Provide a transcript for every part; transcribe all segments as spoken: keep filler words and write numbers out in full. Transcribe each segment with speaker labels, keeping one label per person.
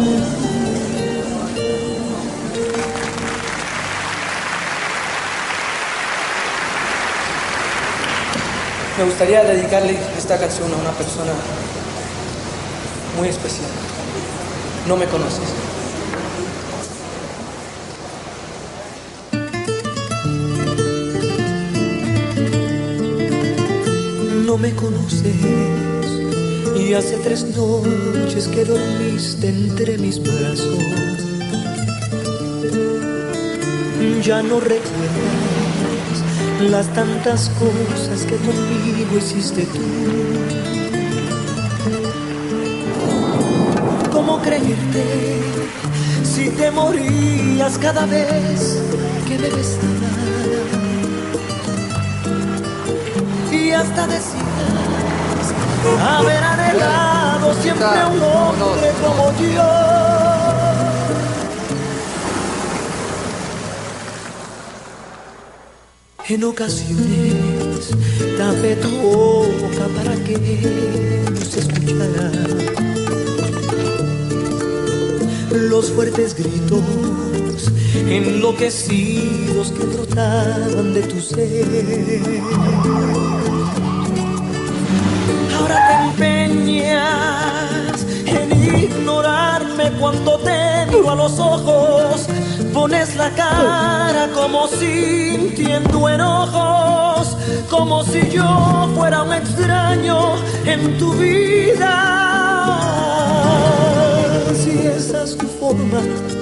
Speaker 1: Me gustaría dedicarle esta canción a una persona muy especial. No me conoces. No me conoces y hace tres noches que dormiste entre mis brazos. Ya no recuerdas las tantas cosas que conmigo hiciste tú. ¿Cómo creerte si te morías cada vez que me besabas? Y hasta decías haber anhelado siempre a un hombre como yo. En ocasiones tapé tu boca para que no se escuchara los fuertes gritos enloquecidos que brotaban de tu ser. Ahora te empeñas en ignorarme cuando te miro a los ojos. Pones la cara como sintiendo enojos, como si yo fuera un extraño en tu vida. Si esa es tu forma,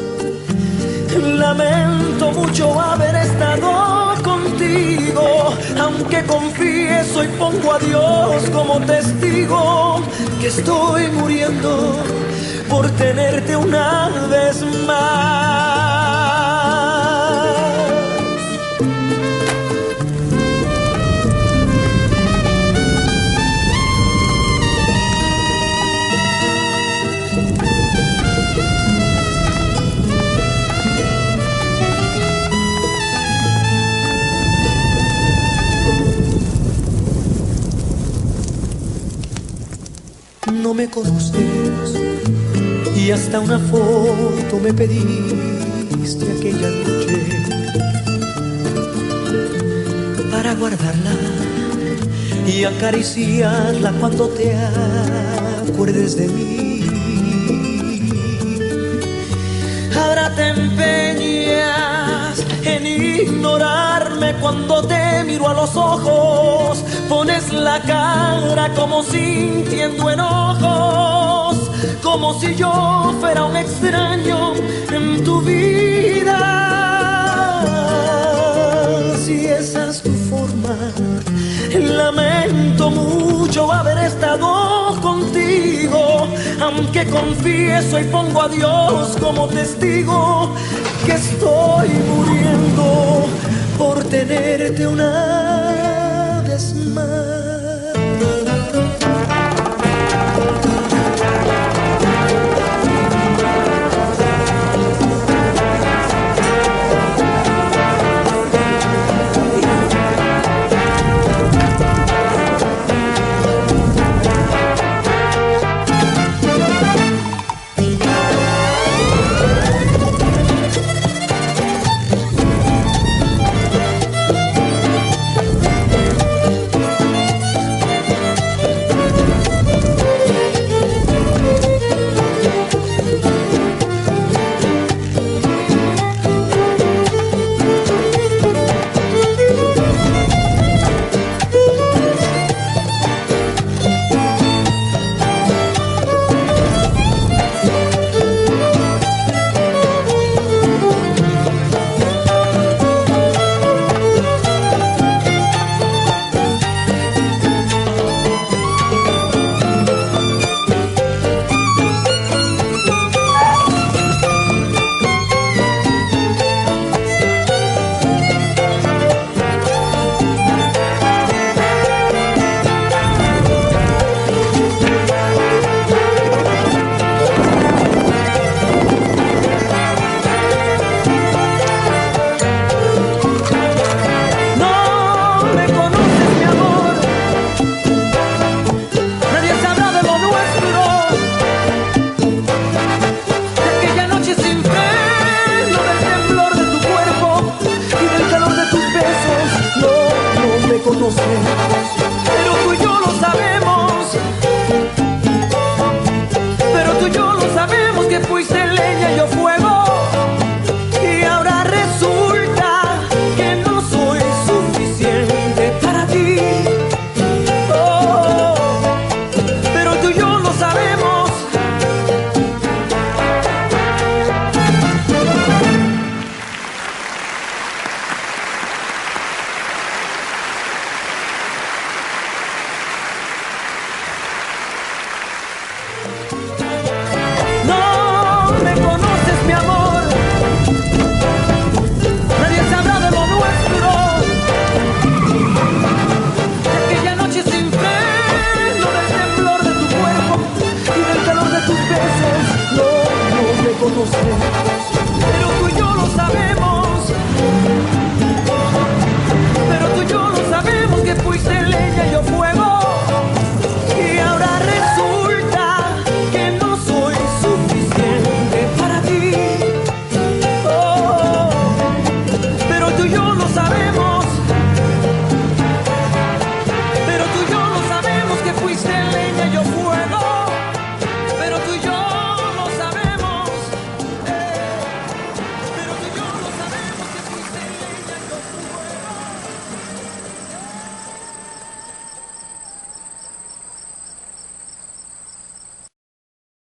Speaker 1: lamento mucho haber estado contigo, aunque confieso y pongo a Dios como testigo que estoy muriendo por tenerte una vez más. No me conoces y hasta una foto me pediste aquella noche para guardarla y acariciarla cuando te acuerdes de mí. Ahora te empeñas en ignorarme cuando te miro a los ojos. Pones la cara como sintiendo enojos, como si yo fuera un extraño en tu vida. Si esa es tu forma, lamento mucho haber estado contigo, aunque confieso y pongo a Dios como testigo que estoy muriendo por tenerte una vez más. fuiste leña y yo fuego, y ahora resulta que no soy suficiente para ti. Oh, pero tú y yo lo sabemos. No me conoces, mi amor, nadie sabrá de lo nuestro, de aquella noche sin freno, del temblor de tu cuerpo y del calor de tus besos. No, no me conoces.